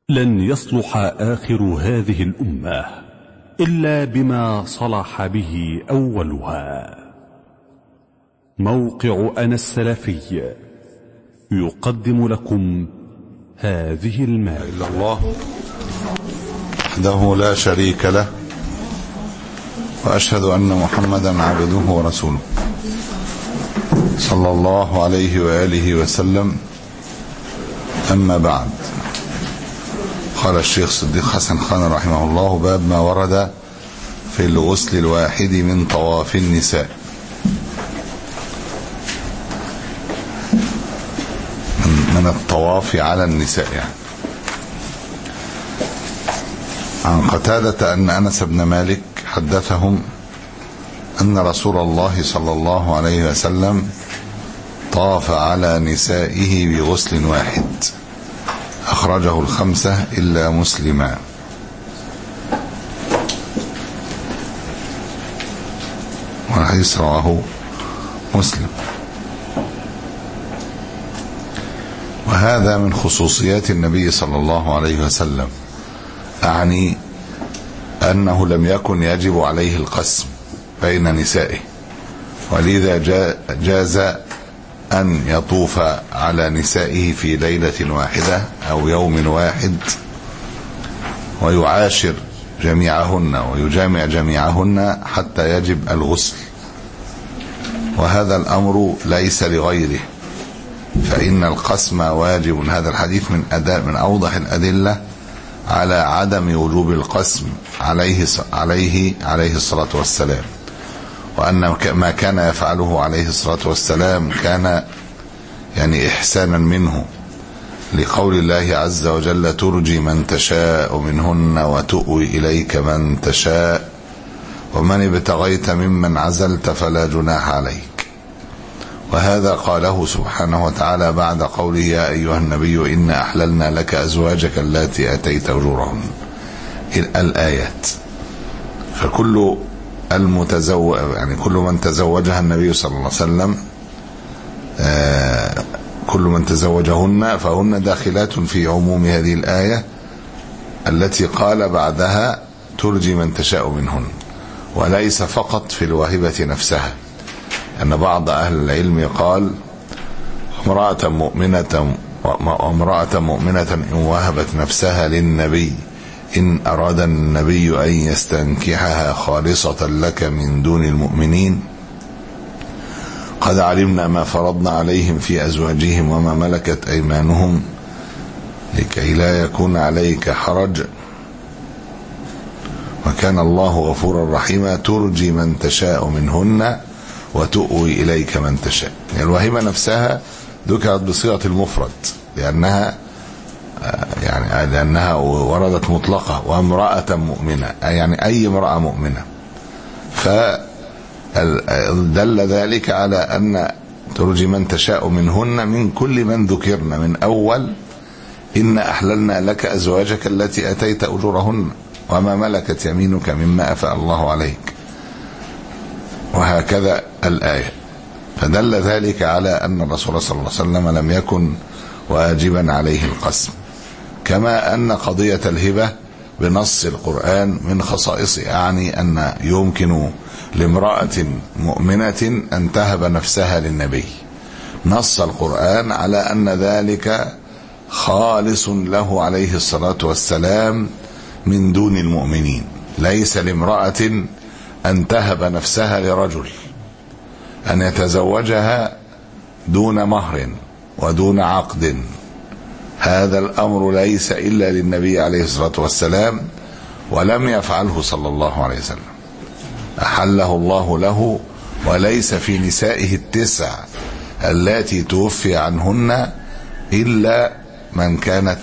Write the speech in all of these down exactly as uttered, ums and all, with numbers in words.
لن يصلح آخر هذه الأمة إلا بما صلح به أولها. موقع أنا السلفي يقدم لكم هذه المادة. إلا الله وحده لا شريك له، وأشهد أن محمدا عبده ورسوله صلى الله عليه وآله وسلم. أما بعد، قال الشيخ صديق حسن خان رحمه الله: باب ما ورد في الغسل الواحد من طواف النساء. من الطواف على النساء يعني. عن قتادة أن أنس بن مالك حدثهم أن رسول الله صلى الله عليه وسلم طاف على نسائه بغسل واحد، أخرجه الخمسة إلا مسلما. والحديث رواه مسلم. وهذا من خصوصيات النبي صلى الله عليه وسلم، أعني أنه لم يكن يجب عليه القسم بين نسائه، ولذا جاز أن يطوف على نسائه في ليلة واحدة أو يوم واحد ويعاشر جميعهن ويجامع جميعهن حتى يجب الغسل. وهذا الأمر ليس لغيره، فإن القسم واجب. هذا الحديث من أداء من أوضح الأدلة على عدم وجوب القسم عليه عليه عليه الصلاة والسلام، وأن ما كان يفعله عليه الصلاة والسلام كان يعني إحسانا منه، لقول الله عز وجل: ترجي من تشاء منهن وتؤوي إليك من تشاء ومن ابتغيت ممن عزلت فلا جناح عليك. وهذا قاله سبحانه وتعالى بعد قوله: يا أيها النبي إنا أحللنا لك أزواجك اللاتي أتيت أجورهن، الآيات. فكل المتزوج يعني كل من تزوجها النبي صلى الله عليه وسلم، آه كل من تزوجهن فهن داخلات في عموم هذه الآية التي قال بعدها: ترجي من تشاء منهن، وليس فقط في الواهبة نفسها. أن بعض أهل العلم قال: امرأة مؤمنة وامرأة مؤمنة إن وهبت نفسها للنبي إن أراد النبي أن يستنكحها خالصة لك من دون المؤمنين قد علمنا ما فرضنا عليهم في أزواجهم وما ملكت أيمانهم لكي لا يكون عليك حرج وكان الله غفورا رحيما. ترجي من تشاء منهن وتؤوي إليك من تشاء. يعني الوهيمة نفسها ذكرت بصيغة المفرد لأنها يعني لأنها وردت مطلقة، وامرأة مؤمنة يعني أي امرأة مؤمنة. فدل ذلك على أن ترجي من تشاء منهن من كل من ذكرنا من أول إن أحللنا لك أزواجك التي أتيت أجورهن وما ملكت يمينك مما أفاء الله عليك، وهكذا الآية. فدل ذلك على أن الرسول صلى الله عليه وسلم لم يكن واجبا عليه القسم، كما أن قضية الهبة بنص القرآن من خصائصه، يعني أن يمكن لامرأة مؤمنة أن تهب نفسها للنبي. نص القرآن على أن ذلك خالص له عليه الصلاة والسلام من دون المؤمنين. ليس لامرأة أن تهب نفسها لرجل، أن يتزوجها دون مهر ودون عقد. هذا الأمر ليس إلا للنبي عليه الصلاة والسلام، ولم يفعله صلى الله عليه وسلم، أحله الله له. وليس في نسائه التسع التي توفي عنهن إلا من كانت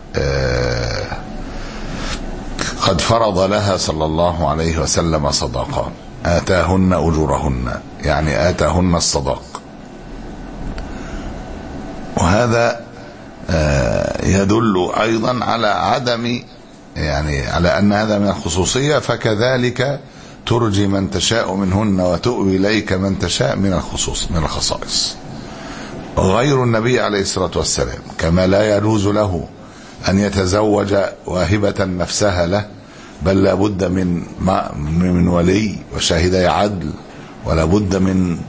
قد فرض لها صلى الله عليه وسلم صداقا، آتاهن أجورهن، يعني آتاهن الصداق. وهذا يدل أيضا على عدم يعني على أن هذا من الخصوصية. فكذلك ترجي من تشاء منهن وتؤوي إليك من تشاء من الخصوص من الخصائص. غير النبي عليه الصلاة والسلام كما لا يجوز له أن يتزوج واهبة نفسها له، بل لا بد من من ولي وشاهدي عدل، ولا بد من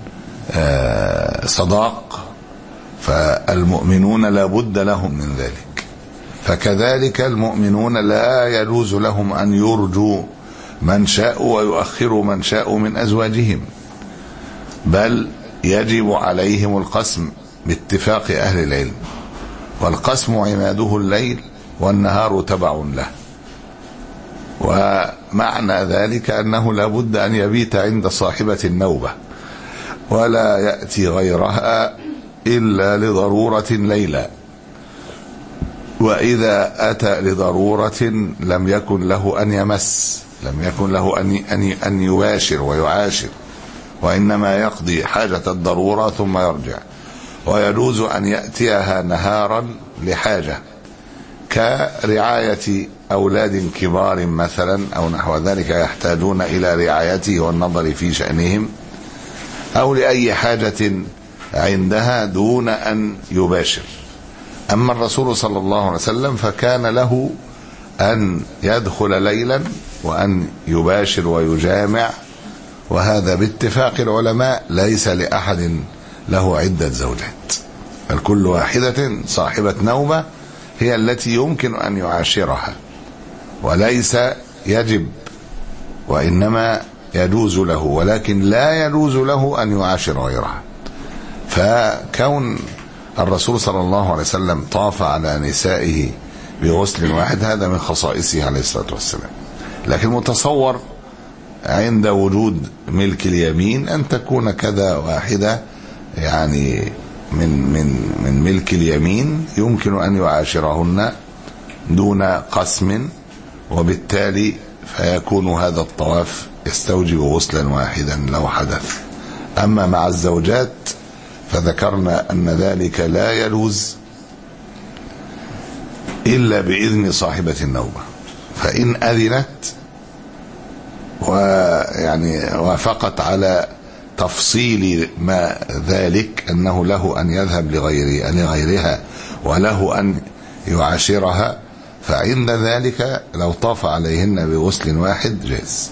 صداق، فالمؤمنون لا بد لهم من ذلك. فكذلك المؤمنون لا يجوز لهم أن يرجوا من شاء ويؤخروا من شاء من أزواجهم، بل يجب عليهم القسم باتفاق أهل العلم، والقسم عماده الليل والنهار تبع له. ومعنى ذلك أنه لا بد أن يبيت عند صاحبة النوبة ولا يأتي غيرها إلا لضرورة ليلا، وإذا أتى لضرورة لم يكن له أن يمس، لم يكن له أن أن أن يباشر ويعاشر، وإنما يقضي حاجة الضرورة ثم يرجع. ويجوز أن يأتيها نهارا لحاجة كرعاية أولاد كبار مثلا أو نحو ذلك يحتاجون إلى رعايته والنظر في شأنهم، أو لأي حاجة عندها دون أن يباشر. أما الرسول صلى الله عليه وسلم فكان له أن يدخل ليلا وأن يباشر ويجامع، وهذا باتفاق العلماء ليس لأحد له عدة زوجات، بل كل واحدة صاحبة نوبة هي التي يمكن أن يعاشرها، وليس يجب وإنما يجوز له، ولكن لا يجوز له أن يعاشر غيرها. فكون الرسول صلى الله عليه وسلم طاف على نسائه بغسل واحد هذا من خصائصه عليه الصلاة والسلام. لكن متصور عند وجود ملك اليمين أن تكون كذا واحدة يعني من من من ملك اليمين يمكن أن يعاشرهن دون قسم، وبالتالي فيكون هذا الطواف يستوجب غسلا واحدا لو حدث. أما مع الزوجات فذكرنا أن ذلك لا يجوز إلا بإذن صاحبة النوبة، فإن أذنت ويعني وافقت على تفصيل ما ذلك أنه له أن يذهب لغيره لغيرها وله أن يعاشرها، فعند ذلك لو طاف عليهن بغسل واحد جاز.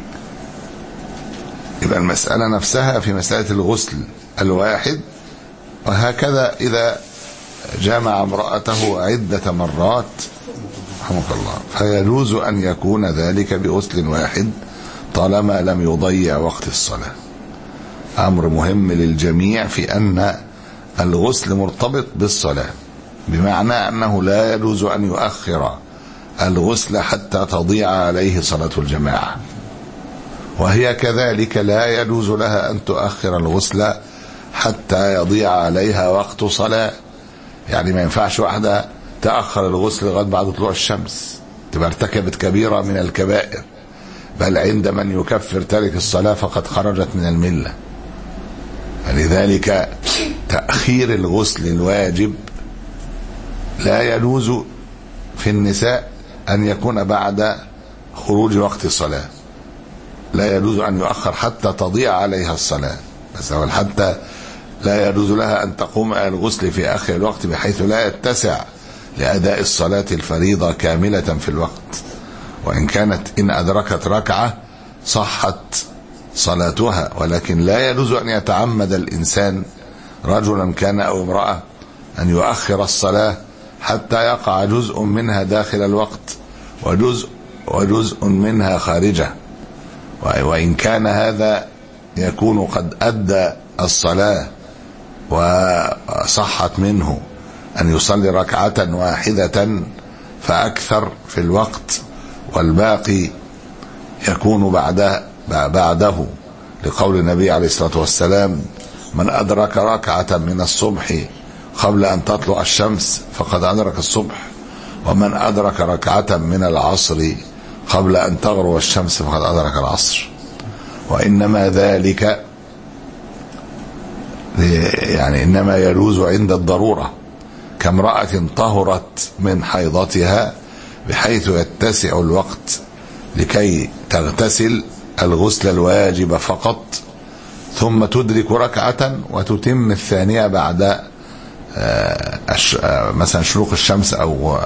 يبقى المسألة نفسها في مسألة الغسل الواحد. وهكذا إذا جامع امرأته عدة مرات رحمك الله فيجوز أن يكون ذلك بغسل واحد طالما لم يضيع وقت الصلاة. أمر مهم للجميع في أن الغسل مرتبط بالصلاة، بمعنى أنه لا يجوز أن يؤخر الغسل حتى تضيع عليه صلاة الجماعة، وهي كذلك لا يجوز لها أن تؤخر الغسل حتى يضيع عليها وقت صلاة. يعني ما ينفعش واحدة تأخر الغسل لغاية بعد طلوع الشمس، تبقى ارتكبت كبيرة من الكبائر، بل عند من يكفر تارك الصلاة فقد خرجت من الملة. فلذلك تأخير الغسل الواجب لا يجوز في النساء أن يكون بعد خروج وقت الصلاة، لا يجوز أن يؤخر حتى تضيع عليها الصلاة، بس حتى لا يجوز لها أن تقوم على الغسل في آخر الوقت بحيث لا يتسع لأداء الصلاة الفريضة كاملة في الوقت، وإن كانت إن أدركت ركعة صحت صلاتها، ولكن لا يجوز أن يتعمد الإنسان رجلا كان أو امرأة أن يؤخر الصلاة حتى يقع جزء منها داخل الوقت وجزء وجزء منها خارجه، وإن كان هذا يكون قد أدى الصلاة وصحت منه أن يصلي ركعة واحدة فأكثر في الوقت والباقي يكون بعده بعده لقول النبي عليه الصلاة والسلام: من أدرك ركعة من الصبح قبل أن تطلع الشمس فقد أدرك الصبح، ومن أدرك ركعة من العصر قبل أن تغرب الشمس فقد أدرك العصر. وإنما ذلك يعني إنما يجوز عند الضرورة، كامرأة طهرت من حيضتها بحيث يتسع الوقت لكي تغتسل الغسل الواجب فقط، ثم تدرك ركعة وتتم الثانية بعد مثلا شروق الشمس أو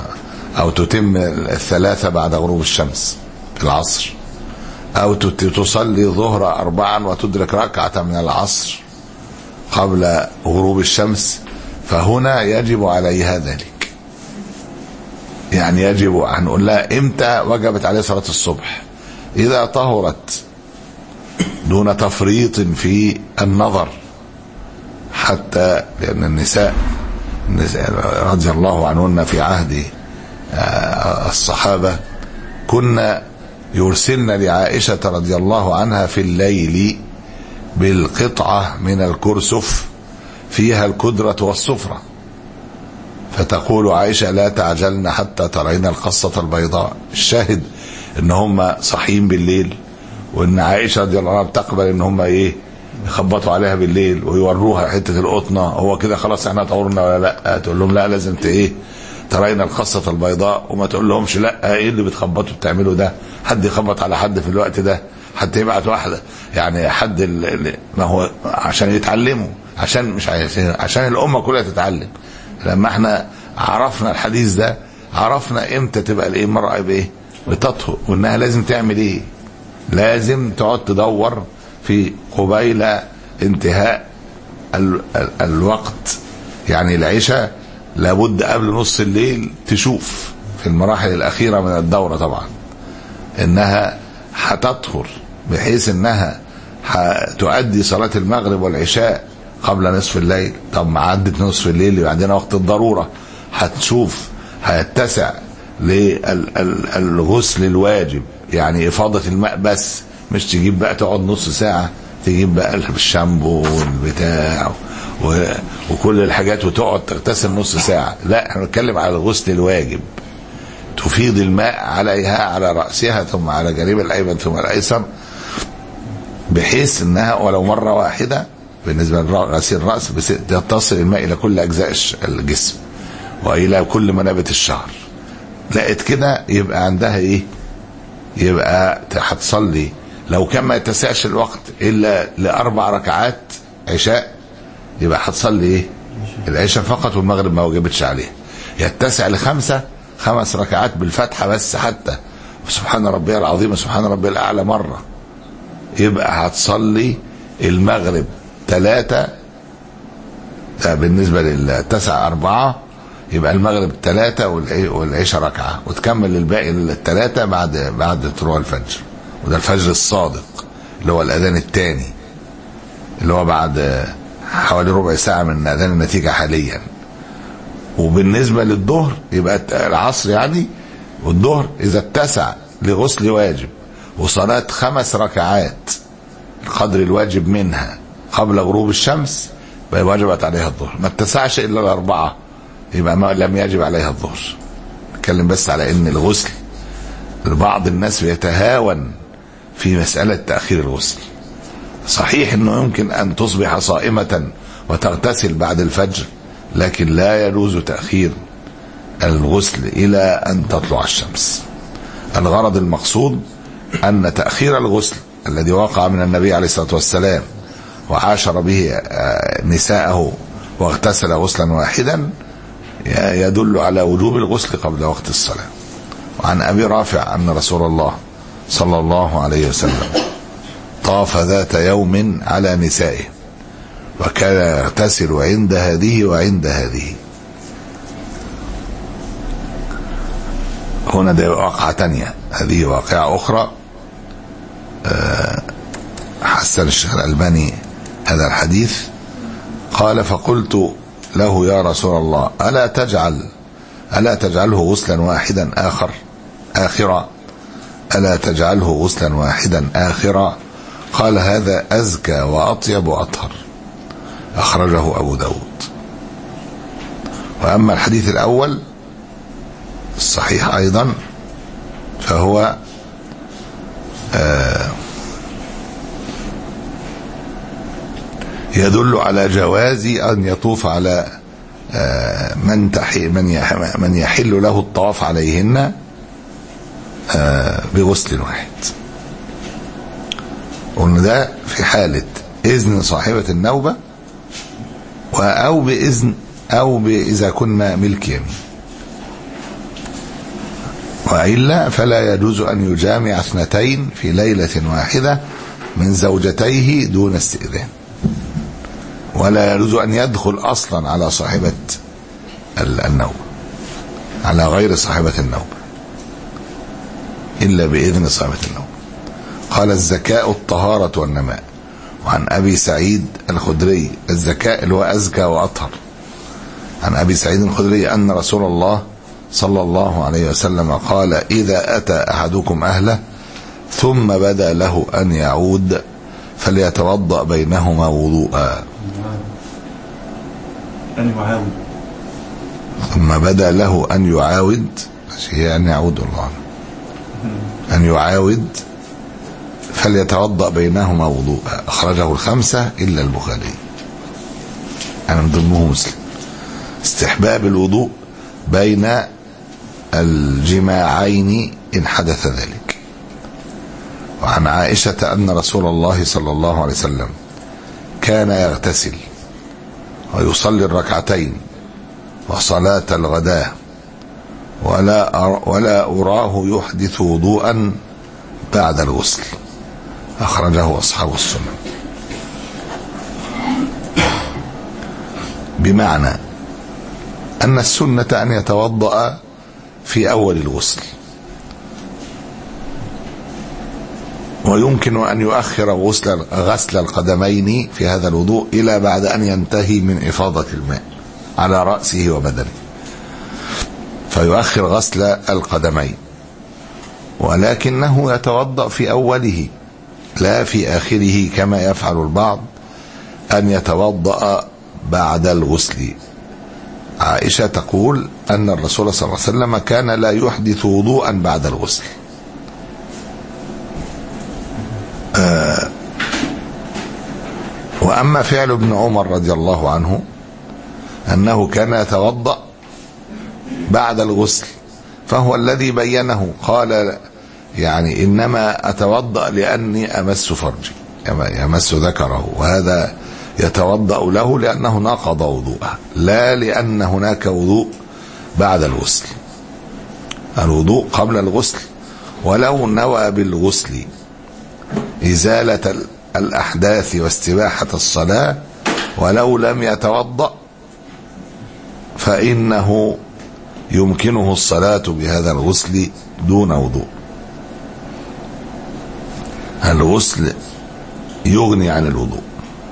أو تتم الثلاثة بعد غروب الشمس في العصر، أو تصلي ظهر أربعا وتدرك ركعة من العصر قبل غروب الشمس، فهنا يجب عليها ذلك. يعني يجب أن نقول لها إمتى وجبت عليه صلاة الصبح؟ إذا طهرت دون تفريط في النظر، حتى لأن النساء رضي الله عنهن في عهد الصحابة كنا يرسلن لعائشة رضي الله عنها في الليل بالقطعة من الكرسف فيها الكدرة والصفرة، فتقول عائشة لا تعجلن حتى ترين القصة البيضاء. الشاهد ان هم صاحيين بالليل، وان عائشة رضي الله عنها بتقبل ان هم ايه يخبطوا عليها بالليل ويوروها حتة القطنة، هو كده خلاص احنا طورنا ولا لا؟ تقول لهم لا لازم ايه ترين القصة البيضاء، وما تقول لهمش لا ايه اللي بتخبطوا بتعملوا ده، حد يخبط على حد في الوقت ده، حتى يبعت واحدة يعني حد اللي ما هو عشان يتعلموا، عشان مش عايزين، عشان الأمة كلها تتعلم. لما احنا عرفنا الحديث ده عرفنا امتى تبقى الايه المرأة بايه بتطهر، وانها لازم تعمل ايه، لازم تقعد تدور في قبيل انتهاء ال ال الوقت. يعني العشاء لابد قبل نص الليل تشوف في المراحل الأخيرة من الدورة طبعا انها هتطهر بحيث انها هتؤدي صلاة المغرب والعشاء قبل نصف الليل. طب ما عدت نصف الليل يبقى عندنا وقت الضرورة، هتشوف هيتسع للغسل الواجب، يعني إفاضة الماء بس، مش تجيب بقى تقعد نص ساعة تجيب بقى الشامبو والبتاع وكل الحاجات وتقعد تغتسل نص ساعة. لا، احنا بنتكلم على الغسل الواجب، تفيض الماء عليها على رأسها ثم على جانب الأيمن ثم الأيسر، بحيث انها ولو مرة واحدة بالنسبة لغسيل الرأس تصل الماء إلى كل أجزاء الجسم وإلى كل منابت الشعر. لقيت كده يبقى عندها إيه؟ يبقى هتصلي لو كان ما يتسعش الوقت إلا لأربع ركعات عشاء، يبقى هتصلي إيه؟ العشاء فقط، والمغرب ما وجبتش عليه. يتسع لخمسة خمس ركعات بالفتحة بس حتى، سبحان ربي العظيم سبحان ربي الأعلى مرة، يبقى هتصلي المغرب ثلاثة، بالنسبة للتسع أربعة، يبقى المغرب ثلاثة والعشاء ركعة، وتكمل الباقي الثلاثة بعد بعد طلوع الفجر. وده الفجر الصادق اللي هو الأذان الثاني، اللي هو بعد حوالي ربع ساعة من أذان النتيجة حاليا. وبالنسبة للظهر يبقى العصر يعني، والظهر إذا اتسع لغسل واجب وصلاة خمس ركعات القدر الواجب منها قبل غروب الشمس يبقى وجبت عليها الظهر. ما اتسعش إلا الأربعة يبقى ما لم يجب عليها الظهر. نتكلم بس على إن الغسل بعض الناس بيتهاون في مسألة تأخير الغسل. صحيح إنه يمكن أن تصبح صائمة وتغتسل بعد الفجر، لكن لا يجوز تأخير الغسل إلى أن تطلع الشمس. الغرض المقصود أن تأخير الغسل الذي وقع من النبي عليه الصلاة والسلام وعاشر به نساءه واغتسل غسلا واحدا يدل على وجوب الغسل قبل وقت الصلاة. وعن أبي رافع أن رسول الله صلى الله عليه وسلم طاف ذات يوم على نسائه وكان يغتسل عند هذه وعند هذه. هنا ده واقعة تانية، هذه واقعة أخرى. حسن الشيخ الألباني هذا الحديث، قال فقلت له يا رسول الله ألا تجعل ألا تجعله غسلا واحدا آخر آخرا ألا تجعله غسلا واحدا آخرا قال هذا أزكى وأطيب وأطهر، أخرجه أبو داود. وأما الحديث الأول الصحيح أيضا فهو آه يدل على جواز أن يطوف على آه من تحي من من يحل له الطواف عليهن آه بغسل واحد. قلنا ده في حالة إذن صاحبة النوبة أو بإذن أو إذا كنا ملك يمين. وإلا فلا يجوز أن يجامع اثنتين في ليلة واحدة من زوجتيه دون استئذان، ولا يجوز أن يدخل أصلا على صاحبة النوم، على غير صاحبة النوم إلا بإذن صاحبة النوم. قال الزكاء الطهارة والنماء. وعن أبي سعيد الخدري، الزكاء اللي هو أزكى وأطهر، عن أبي سعيد الخدري أن رسول الله صلى الله عليه وسلم قال: إذا أتى أحدكم أهله ثم بدا له أن يعود فليتوضأ بينهما وضوءا. أن يعاود ثم بدا له أن يعاود، هي أن يعود الله أن يعاود فليتوضأ بينهما وضوءا. أخرجه الخمسة إلا البخاري، أنا من ضمنه مسلم. استحباب الوضوء بين الجماعين إن حدث ذلك. وعن عائشة أن رسول الله صلى الله عليه وسلم كان يغتسل ويصلي الركعتين وصلاة الغداء ولا ولا أراه يحدث وضوءا بعد الغسل. أخرجه أصحاب السنن. بمعنى أن السنة أن يتوضأ في أول الغسل، ويمكن أن يؤخر غسل غسل القدمين في هذا الوضوء إلى بعد أن ينتهي من إفاضة الماء على رأسه وبدنه، فيؤخر غسل القدمين، ولكنه يتوضأ في أوله لا في آخره كما يفعل البعض أن يتوضأ بعد الغسل. عائشة تقول أن الرسول صلى الله عليه وسلم كان لا يحدث وضوءا بعد الغسل. آه وأما فعل ابن عمر رضي الله عنه أنه كان يتوضأ بعد الغسل فهو الذي بينه، قال يعني إنما أتوضأ لأني أمس فرجي، يمس ذكره، وهذا يتوضأ له لأنه نقض وضوءه، لا لأن هناك وضوء بعد الغسل. الوضوء قبل الغسل، ولو نوى بالغسل إزالة الأحداث واستباحة الصلاة ولو لم يتوضأ فإنه يمكنه الصلاة بهذا الغسل دون وضوء. الغسل يغني عن الوضوء.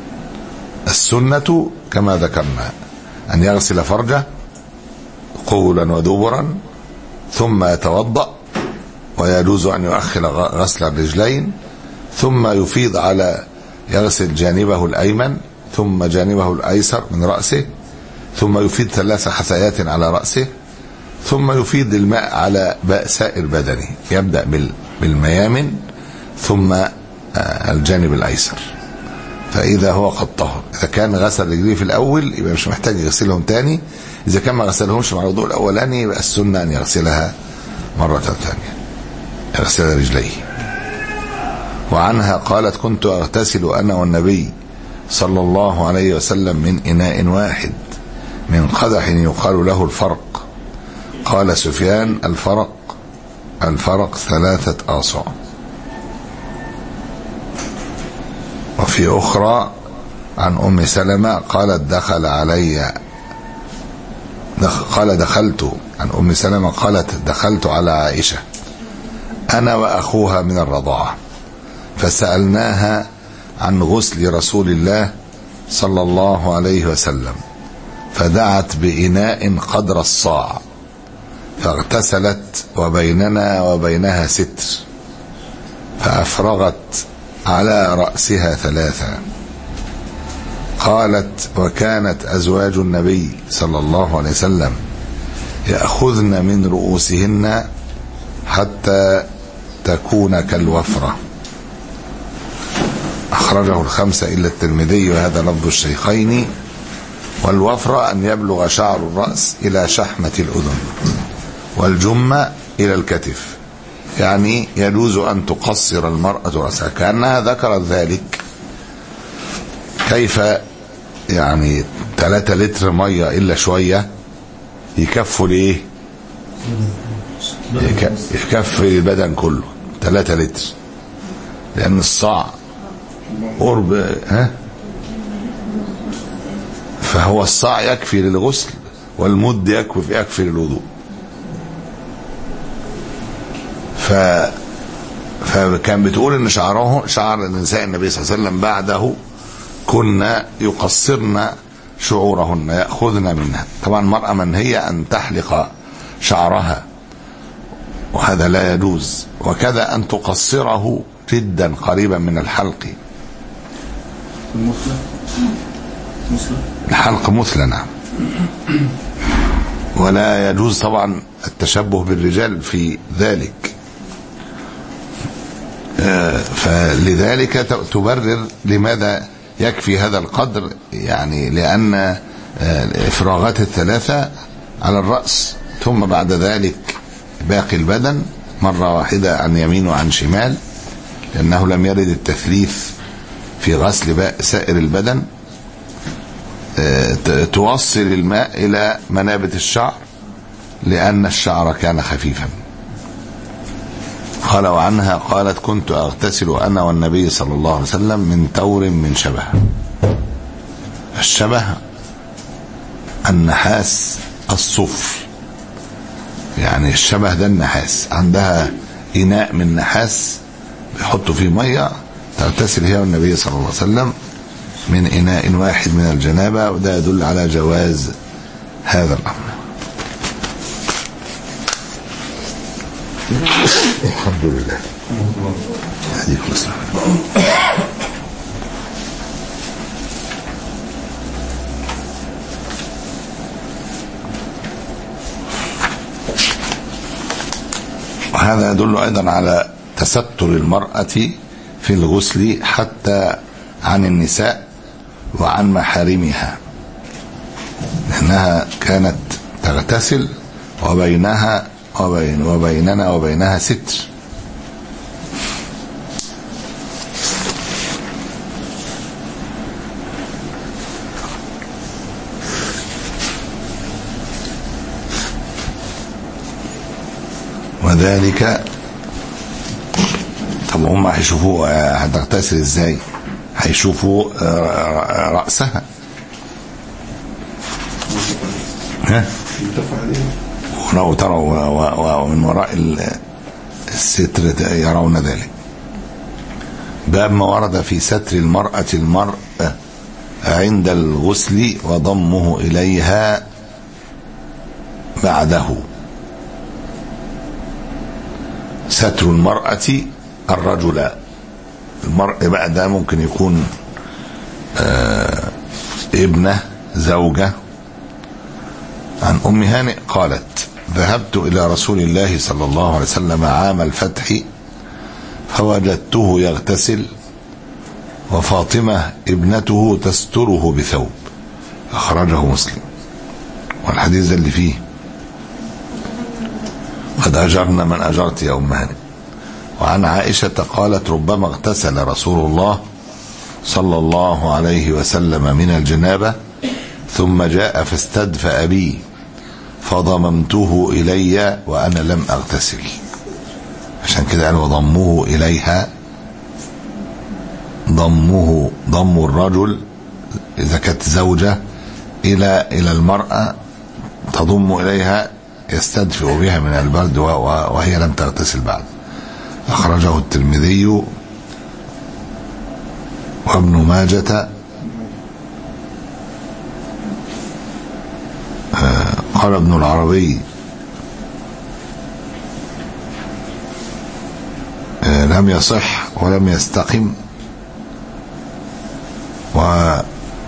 السنة كما ذكرنا أن يغسل فرجه قبلا ودبرا ثم يتوضأ، ويجوز أن يؤخر غسل الرجلين ثم يفيض على يغسل جانبه الأيمن ثم جانبه الأيسر من رأسه، ثم يفيض ثلاث حثيات على رأسه، ثم يفيض الماء على سائر بدنه، يبدأ بالميامن ثم الجانب الأيسر، فإذا هو قد طهر. إذا كان غسل رجليه في الأول يبقى مش محتاج يغسلهم تاني، إذا كان ما غسلهمش مع الوضوء الأولاني يبقى السنة أن يغسلها مرة ثانية، يغسل رجليه. وعنها قالت: كنت أغتسل أنا والنبي صلى الله عليه وسلم من إناء واحد من قدح يقال له الفرق. قال سفيان: الفرق الفرق ثلاثة آصع. وفي أخرى عن أم سلمة قالت: دخل علي دخل قال دخلت عن أم سلمة قالت: دخلت على عائشة أنا وأخوها من الرضاعة فسألناها عن غسل رسول الله صلى الله عليه وسلم، فدعت بإناء قدر الصاع فاغتسلت وبيننا وبينها ستر، فأفرغت على رأسها ثلاثة. قالت: وكانت أزواج النبي صلى الله عليه وسلم يأخذن من رؤوسهن حتى تكون كالوفرة. أخرجه الخمسة إلا الترمذي، وهذا لفظ الشيخين. والوفرة أن يبلغ شعر الرأس إلى شحمة الأذن، والجمة إلى الكتف، يعني يجوز أن تقصر المرأة رأسها، كأنها ذكرت ذلك. كيف يعني ثلاثة لتر مية إلا شوية يكفوا لإيه؟ يكفي البدن كله ثلاثة لتر، لأن الصاع قرب ها، فهو الصاع يكفي للغسل والمد يكفي يكفي للوضوء. ف فكان بتقول ان شعره شعر نساء النبي صلى الله عليه وسلم بعده كنا يقصرن شعورهن يأخذن منها. طبعا المرأة منهية أن تحلق شعرها وهذا لا يجوز، وكذا أن تقصره جدا قريبا من الحلق. الحلق مثلى نعم، ولا يجوز طبعا التشبه بالرجال في ذلك. فلذلك تبرر لماذا يكفي هذا القدر، يعني لأن الإفراغات الثلاثة على الرأس، ثم بعد ذلك باقي البدن مرة واحدة عن يمين وعن شمال، لأنه لم يرد التثليث في غسل سائر البدن. توصل الماء إلى منابت الشعر لأن الشعر كان خفيفا. قال وعنها قالت كنت أغتسل أنا والنبي صلى الله عليه وسلم من تور من شبه. الشبه النحاس الصفر، يعني الشبه ده النحاس، عندها إناء من نحاس بيحطوا فيه مية تغتسل هي والنبي صلى الله عليه وسلم من إناء واحد من الجنابة، وده يدل على جواز هذا الأمر. الحمد لله. هديك الإسلام. وهذا يدل أيضا على تستر المرأة في الغسل حتى عن النساء وعن محارمها، لأنها كانت تغتسل وبينها وبين وبيننا وبينها ستر. وذلك طب هم هيشوفوا هتغتسل ازاي؟ هيشوفوا رأسها ها، ولو تروا ومن وراء الستر يرون ذلك. باب ما ورد في ستر المرأة المرأة عند الغسل وضمه إليها بعده. ستر المرأة الرجل، المرء بقى ده ممكن يكون آه ابنة زوجة. عن أم هانئ قالت ذهبت إلى رسول الله صلى الله عليه وسلم عام الفتح فوجدته يغتسل وفاطمة ابنته تستره بثوب، أخرجه مسلم. والحديث ده اللي فيه قد أجرنا من أجرت يا أم هانئ. وعن عائشة قالت ربما اغتسل رسول الله صلى الله عليه وسلم من الجنابة ثم جاء فاستدفأ بي فضممته إلي وأنا لم أغتسل، عشان كده قال وضمه إليها. ضمه ضم الرجل إذا كانت زوجة إلى إلى المرأة تضم إليها يستدفئ بها من البرد وهي لم تغتسل بعد. أخرجه الترمذي وابن ماجة. قال ابن العربي لم يصح ولم يستقم، وقال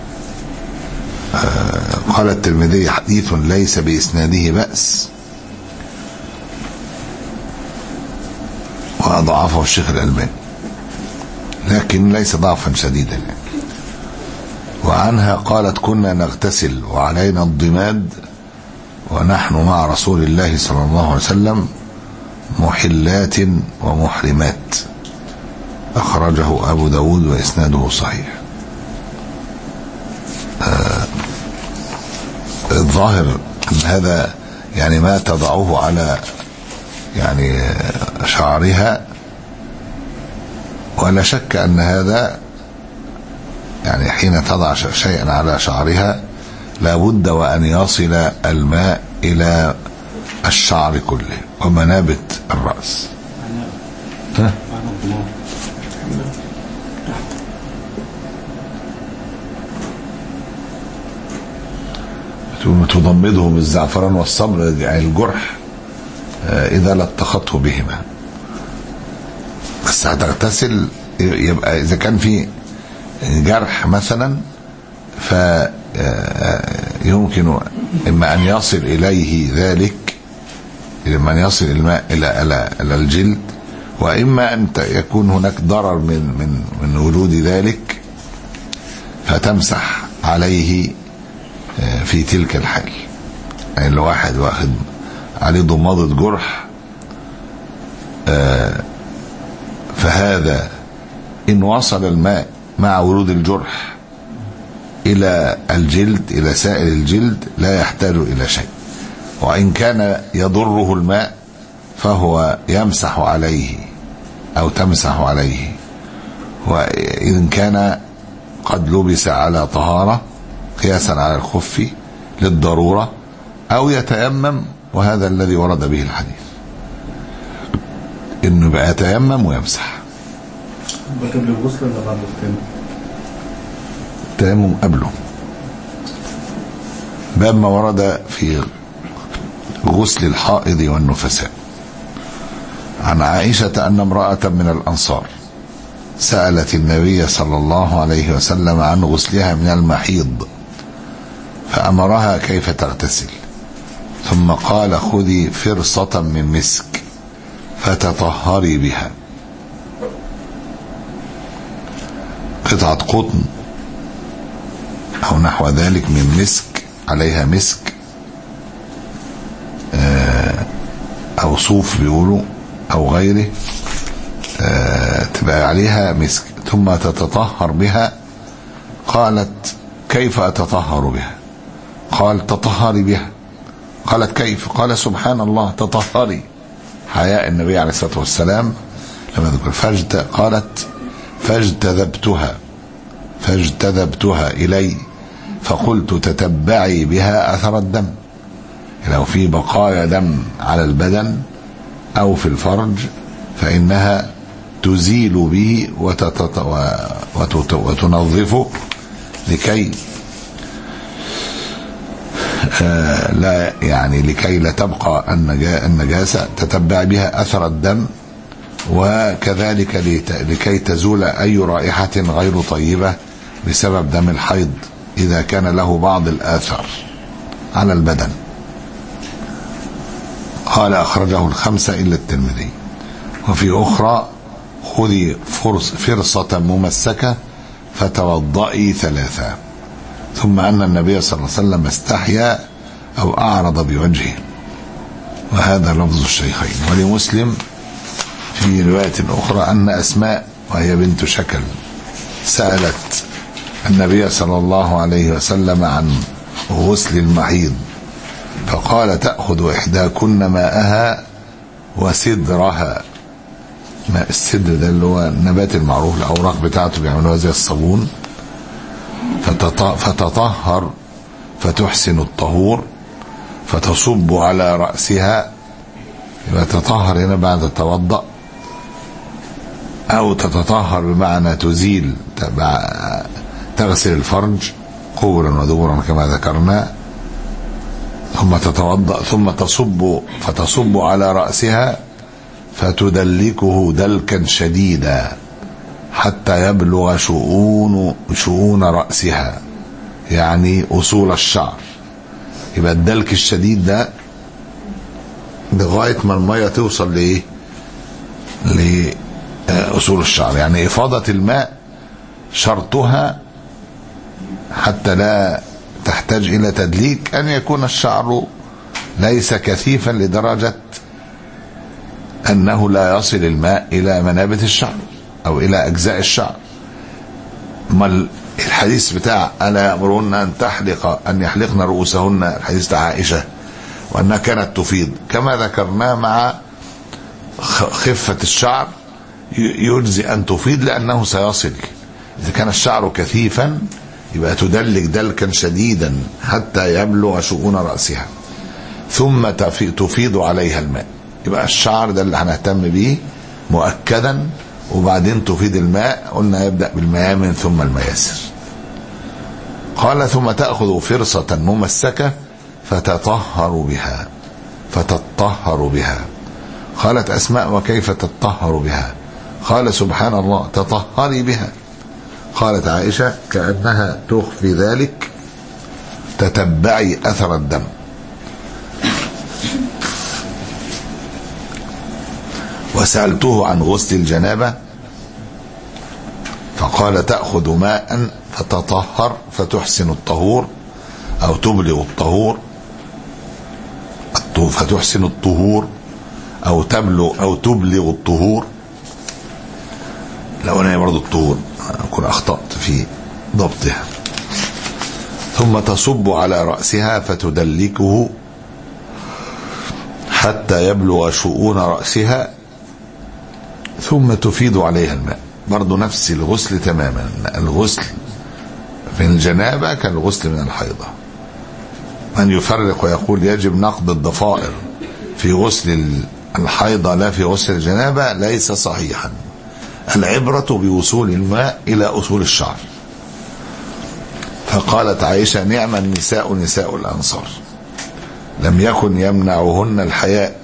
الترمذي حديث ليس بإسناده بأس، وضعفه الشيخ الألباني لكن ليس ضعفا شديدا يعني. وعنها قالت كنا نغتسل وعلينا الضماد ونحن مع رسول الله صلى الله عليه وسلم محلات ومحرمات، أخرجه أبو داود وإسناده صحيح. آه الظاهر أن هذا يعني ما تضعه على يعني شعرها. ولا شك أن هذا يعني حين تضع شيئا على شعرها لابد وأن يصل الماء إلى الشعر كله ومنابت الرأس. ها؟ تضمده بالزعفران والصبر، يعني الجرح إذا لطخته بهما. بس هتغتسل، يبقى إذا كان في جرح مثلا فيمكن إما أن يصل إليه ذلك، إما أن يصل الماء إلى إلى الجلد، وإما أن يكون هناك ضرر من من من وجود ذلك فتمسح عليه في تلك الحال. يعني لو واحد واخد عليه ضمادة جرح فهذا إن وصل الماء مع ورود الجرح إلى الجلد إلى سائل الجلد لا يحتاج إلى شيء، وإن كان يضره الماء فهو يمسح عليه أو تمسح عليه. وإن كان قد لبس على طهارة قياسا على الخف للضرورة أو يتيمم، وهذا الذي ورد به الحديث إنه بقى يتيمم ويمسح. قبل الغسل ولا بعد التيمم؟ التيمم قبله، باب ما ورد في غسل الحائض والنفساء. عن عائشة أن امرأة من الأنصار سألت النبي صلى الله عليه وسلم عن غسلها من المحيض فأمرها كيف تغتسل، ثم قال خذي فرصة من مسك فتطهري بها، قطعة قطن أو نحو ذلك من مسك، عليها مسك أو صوف بيقولوا أو غيره، تبقى عليها مسك، ثم تتطهر بها. قالت كيف أتطهر بها؟ قال تطهري بها. قالت كيف؟ قال سبحان الله تطهري، حياء النبي عليه الصلاة والسلام لما ذكر. فاجت قالت فاجتذبتها فاجتذبتها إلي فقلت تتبعي بها أثر الدم، لو في بقايا دم على البدن أو في الفرج فإنها تزيل به وتنظفه لكي آه لا يعني لكي لا تبقى النجاسة، تتبع بها أثر الدم، وكذلك لكي تزول أي رائحة غير طيبة بسبب دم الحيض إذا كان له بعض الآثار على البدن. قال أخرجه الخمسة إلا الترمذي. وفي أخرى خذي فرصة ممسكة فتوضئي ثلاثة، ثم أن النبي صلى الله عليه وسلم استحيا أو أعرض بوجهه، وهذا لفظ الشيخين. ولمسلم في رواية أخرى أن أسماء وهي بنت شكل سألت النبي صلى الله عليه وسلم عن غسل المحيض فقال تأخذ إحداكن ماءها وسدرها. ماء السدر ده اللي هو النبات المعروف، الأوراق بتاعته بيعملوها زي الصابون، فتطهر فتحسن الطهور فتصب على رأسها، يبقى تطهر هنا بعد توضأ، أو تتطهر بمعنى تزيل تغسل الفرج قبلا ودبرا كما ذكرنا، ثم تتوضأ ثم تصب فتصب على رأسها فتدلكه دلكا شديدا حتى يبلغ شؤون شؤون رأسها، يعني أصول الشعر. يبقى الدلك الشديد ده لغاية ما المية توصل لإيه؟ لأصول الشعر. يعني إفاضة الماء شرطها حتى لا تحتاج إلى تدليك أن يكون الشعر ليس كثيفا لدرجة أنه لا يصل الماء إلى منابت الشعر أو إلى أجزاء الشعر. ما الحديث بتاع ألا يأمرون أن تحلق أن يحلقن رؤوسهن، الحديث بتاع عائشة، وأنها كانت تفيض كما ذكرناه مع خفة الشعر يجزي أن تفيض لأنه سيصل. إذا كان الشعر كثيفا يبقى تدلك دلكا شديدا حتى يبلغ شؤون رأسها ثم تفيض عليها الماء. يبقى الشعر ده اللي هنهتم به مؤكدا، وبعدين تفيض الماء. قلنا يبدأ بالميامن ثم المياسر. قال ثم تأخذ فرصة ممسكة فتطهر بها فتطهر بها. قالت أسماء وكيف تطهر بها؟ قال سبحان الله تطهري بها. قالت عائشة كأنها تخفي ذلك تتبعي أثر الدم. وسألته عن غسل الجنابة فقال تأخذ ماء فتطهر فتحسن الطهور أو تبلغ الطهور فتحسن الطهور أو تبلغ أو تبلغ الطهور. لو أنا برضو الطهور أكون أخطأت في ضبطها. ثم تصب على رأسها فتدلكه حتى يبلغ شؤون رأسها ثم تفيض عليها الماء. برضو نفس الغسل تماما. الغسل في الجنابة كالغسل من الحيضة. من يفرق ويقول يجب نقض الضفائر في غسل الحيضة لا في غسل الجنابة ليس صحيحا. العبرة بوصول الماء إلى أصول الشعر. فقالت عائشة نعم النساء نساء الأنصار لم يكن يمنعهن الحياء.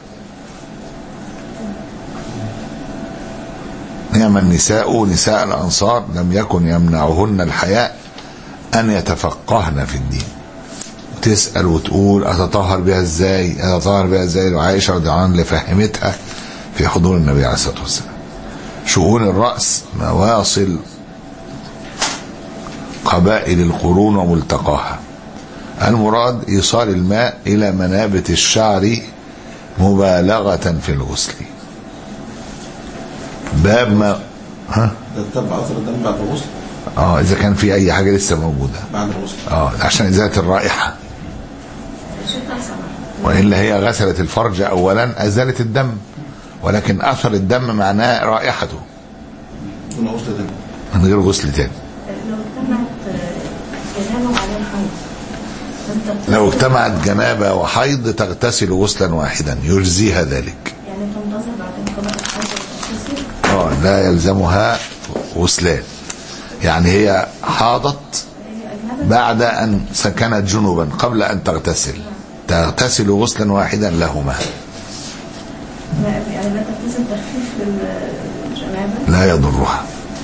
نعم النساء نساء الأنصار لم يكن يمنعهن الحياء أن يتفقهن في الدين. تسأل وتقول أتطهر بها ازاي أتطهر بها ازاي وعائشة رضي الله عنها اللي فهمتها في حضور النبي عليه الصلاة والسلام. شؤون الرأس مواصل قبائل القرون وملتقاها. المراد إيصال الماء إلى منابت الشعر مبالغة في الغسل. باب ما ها تتبع أثر الدم بعد الغسل. اه إذا كان في أي حاجة لسه موجودة بعد الغسل اه عشان إزالة الرائحة. وإلا هي غسلت الفرج أولا أزالت الدم، ولكن أثر الدم معناه رائحته دون غسل تاني من غير غسل تاني. لو اجتمعت جنابة وحيض تغتسل غسلا واحدا يجزيها ذلك. يعني تنتظر بعد انقضاء الحيض وتغتسل؟ اه لا يلزمها غسلان. يعني هي حاضت بعد أن سكنت جنوبا قبل أن تغتسل تغتسل غسلا واحدا لهما. يعني لا تغتسل تخفيف للجنابة؟ لا يضرها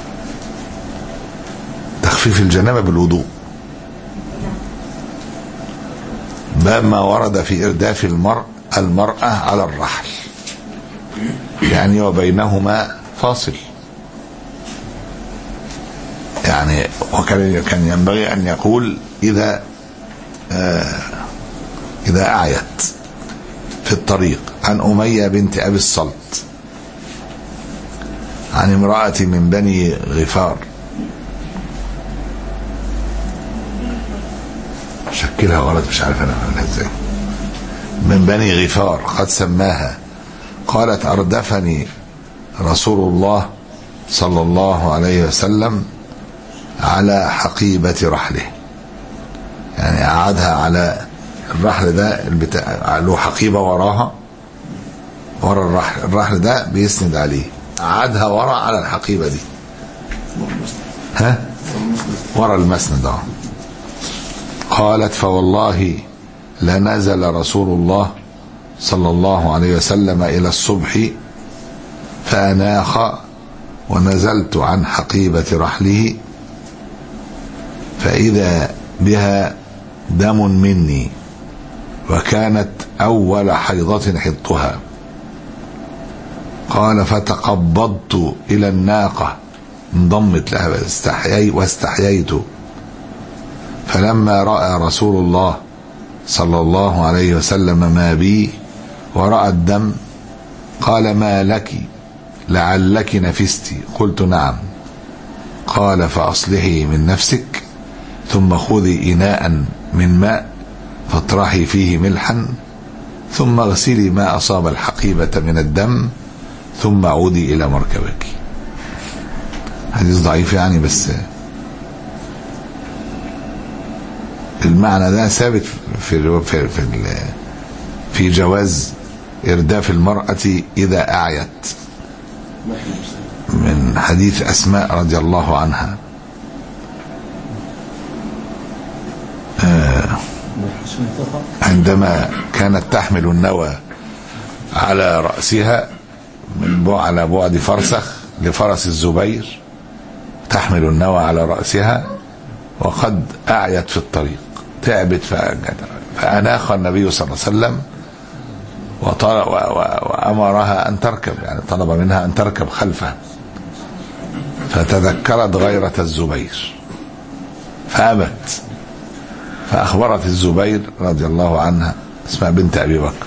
تخفيف الجنابة بالوضوء. باب ما ورد في إرداف المرء المرأة على الرحل، يعني وبينهما فاصل. يعني وكان كان ينبغي أن يقول إذا آه إذا أعيت في الطريق. عن أمية بنت أبي الصلت عن امرأة من بني غفار شكلها غلط مش عارف أنا أقولها إزاي من بني غفار قد سماها قالت أردفني رسول الله صلى الله عليه وسلم على حقيبة رحله. يعني قعدها على الرحل ده البتاع له حقيبة وراها ورا الرحل الرحل ده بيسند عليه. قعدها ورا على الحقيبة دي ها ورا المسند. اه قالت فوالله لنزل رسول الله صلى الله عليه وسلم إلى الصبح فأناخ ونزلت عن حقيبة رحله فإذا بها دم مني وكانت أول حيضة حطها. قال فتقبضت إلى الناقة انضمت لها واستحييت. فلما رأى رسول الله صلى الله عليه وسلم ما بي ورأى الدم قال ما لك لعلك نفستي. قلت نعم. قال فأصلحي من نفسك ثم خذي إناء من ماء فاطرحي فيه ملحا ثم اغسلي ما أصاب الحقيبة من الدم ثم عودي إلى مركبك. حديث ضعيف يعني، بس المعنى ده ثابت في في في, في جواز إرداف المرأة إذا أعيت، من حديث أسماء رضي الله عنها. آه عندما كانت تحمل النوى على رأسها من بعد على بعد فرسخ لفرس الزبير، تحمل النوى على رأسها وقد أعيت في الطريق، تعبت، فأناخ النبي صلى الله عليه وسلم وأمرها أن تركب، يعني طلب منها أن تركب خلفه، فتذكرت غيرة الزبير فأبت، فأخبرت الزبير رضي الله عنها اسمها بنت أبي بكر،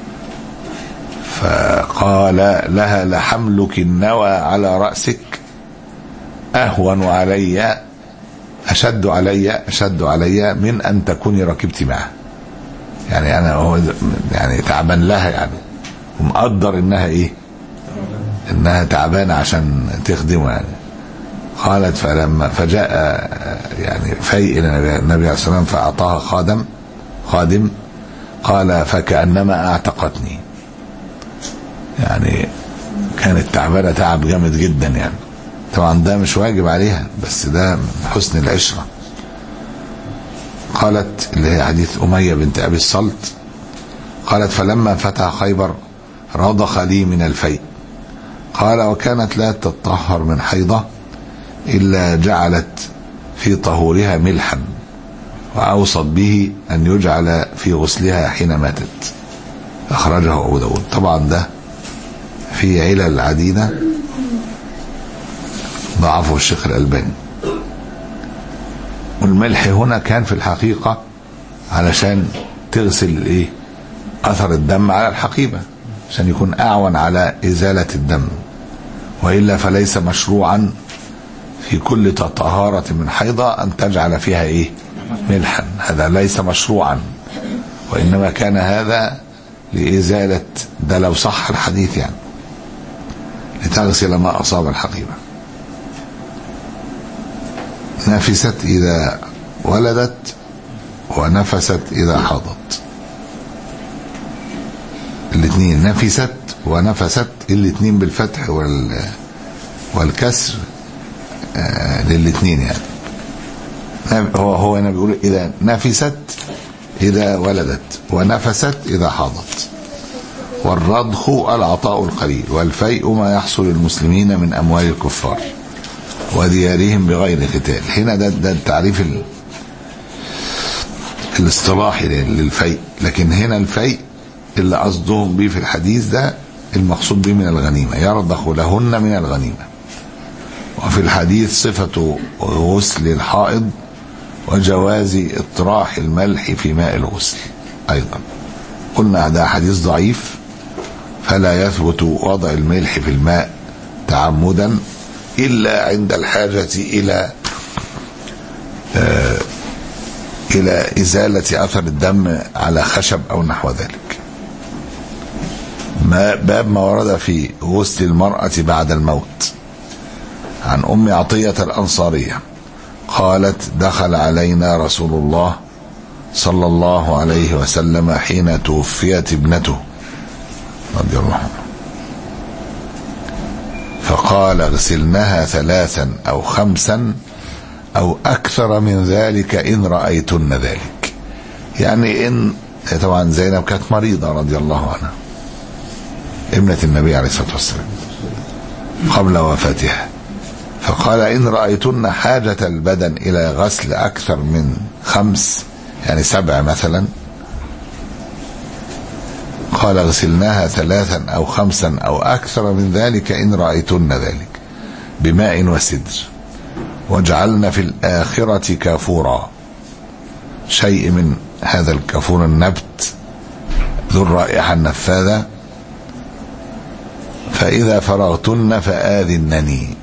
فقال لها لحملك النوى على رأسك أهون علي أشد علي أشد علي من أن تكوني ركبت معه. يعني أنا هو يعني تعبان لها، يعني ومقدر إنها إيه، إنها تعبانة عشان تخدمه يعني. قالت فلما فجاء يعني فايق إلى النبي عليه الصلاة والسلام فأعطاها خادم خادم قال فكأنما أعتقتني، يعني كانت تعبانة تعب جامد جدا يعني. طبعا ده مش واجب عليها، بس ده حسن العشرة. قالت اللي هي حديث أمية بنت أبي الصلت، قالت فلما فتح خيبر رضخ لي من الفيء، قال وكانت لا تطهر من حيضة إلا جعلت في طهورها ملحا، وأوصت به أن يجعل في غسلها حين ماتت، أخرجه أبو داود. طبعا ده في علل عديدة ضعفه الشيخ الألباني. والملح هنا كان في الحقيقة علشان تغسل ايه أثر الدم على الحقيبة، عشان يكون أعون على إزالة الدم، وإلا فليس مشروعا في كل طهارة من حيضة أن تجعل فيها ايه ملحا، هذا ليس مشروعا، وإنما كان هذا لإزالة، ده لو صح الحديث يعني، لتغسل ما أصاب الحقيبة. نفست إذا ولدت ونفست إذا حاضت، الاثنين نفست ونفست، الاثنين بالفتح وال والكسر آه للاثنين يعني. هو هو هنا بيقول إذا نفست إذا ولدت ونفست إذا حاضت. والرضخ العطاء القليل، والفيء ما يحصل للمسلمين من أموال الكفار وديارهم بغير قتال. هنا ده, ده التعريف ال... الاصطلاحي للفيء، لكن هنا الفيء اللي قصدهم به في الحديث ده المقصود به من الغنيمة، يرضخ لهن من الغنيمة. وفي الحديث صفة غسل الحائض وجواز اطراح الملح في ماء الغسل أيضا. قلنا ده حديث ضعيف، فلا يثبت وضع الملح في الماء تعمدا إلا عند الحاجة إلى آه إلى إزالة أثر الدم على خشب أو نحو ذلك. ما باب ما ورد في غسل المرأة بعد الموت. عن أم عطية الأنصارية قالت دخل علينا رسول الله صلى الله عليه وسلم حين توفيت ابنته رضي الله عنها، فقال اغسلنها ثلاثا أو خمسا أو أكثر من ذلك إن رأيتن ذلك. يعني إن طبعا زينب كانت مريضة رضي الله عنها، ابنة النبي عليه الصلاة والسلام قبل وفاتها، فقال إن رأيتن حاجة البدن إلى غسل أكثر من خمس، يعني سبع مثلا، قال اغسلناها ثلاثا أو خمسا أو أكثر من ذلك إن رأيتن ذلك بماء وسدر، واجعلن في الآخرة كافورا، شيء من هذا الكافور النبت ذو الرائحة النفاذة، فإذا فرغتن فآذنني.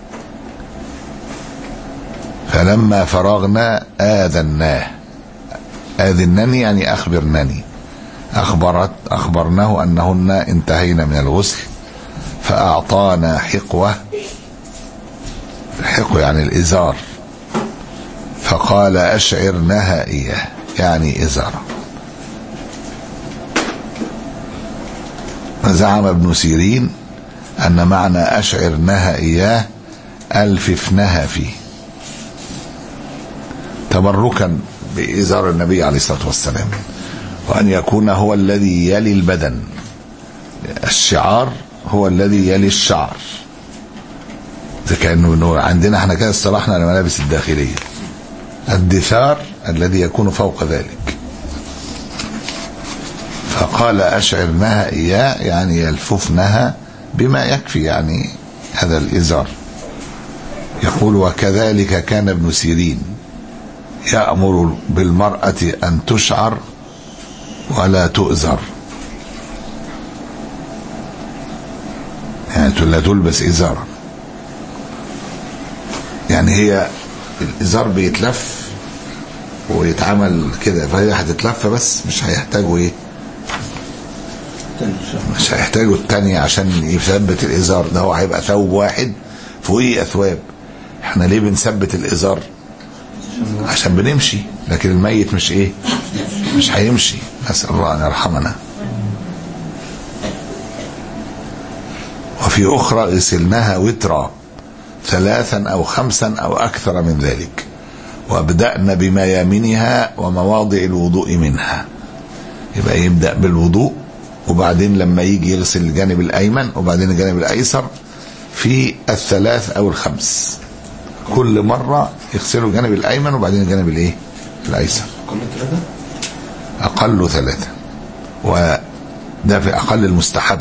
فلما فرغنا آذناه، آذنني يعني أخبرنني، أخبرت أخبرناه أنهن انتهينا من الغسل، فأعطانا حقوة، الحقوة يعني الإزار، فقال أشعرناها إياه يعني إزارة. وزعم ابن سيرين أن معنى أشعرناها إياه ألففنها فيه، تبركا بإزار النبي عليه الصلاة والسلام، وأن يكون هو الذي يلي البدن، الشعار هو الذي يلي الشعر، زي كأنه عندنا احنا كده اصطلحنا الملابس الداخلية، الدثار الذي يكون فوق ذلك. فقال أشعرناها إياه يعني يلففنها بما يكفي، يعني هذا الإزار. يقول وكذلك كان ابن سيرين يأمر بالمرأة أن تشعر ولا تؤزر، يعني لا تلبس إزارا، يعني هي الإزار بيتلف ويتعمل كده، فهي هتتلف بس مش هيحتاجوا ايه، مش هيحتاجوا التانية عشان يثبت الإزار ده، هو هيبقى ثوب واحد فوقيه أثواب. احنا ليه بنثبت الإزار؟ عشان بنمشي، لكن الميت مش ايه، مش هيمشي، نسأل الله أن يرحمنا. وفي أخرى غسلناها وترا ثلاثا أو خمسا أو أكثر من ذلك، وابدأنا بميامنها ومواضع الوضوء منها. يبقى يبدأ بالوضوء، وبعدين لما يجي يغسل الجانب الأيمن، وبعدين الجانب الأيسر في الثلاث أو الخمس، كل مرة يغسلوا الجانب الأيمن وبعدين الجانب الإيه الأيسر. أقل ثلاثة أقل ثلاثة، وده في أقل المستحب.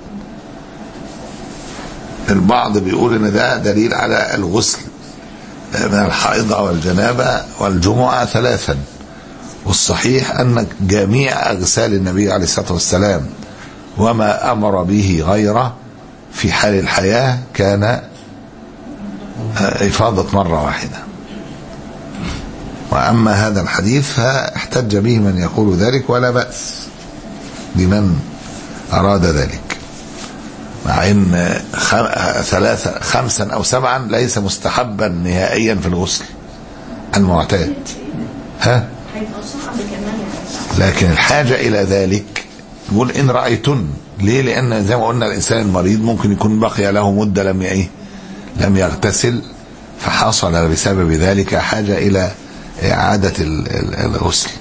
البعض بيقول ان ده دليل على الغسل من الحائضة والجنابة والجمعة ثلاثا، والصحيح ان جميع اغسال النبي عليه الصلاة والسلام وما امر به غيره في حال الحياة كان افاضة مرة واحدة. واما هذا الحديث فاحتج به من يقول ذلك، ولا بأس لمن اراد ذلك، مع ان ثلاثة خمسا او سبعا ليس مستحبا نهائيا في الغسل المعتاد، ها، لكن الحاجة الى ذلك يقول ان رأيتن. ليه؟ لان زي ما قلنا الانسان المريض ممكن يكون بقي له مدة لم ايه لم يغتسل، فحصل بسبب ذلك حاجة الى اعادة الغسل.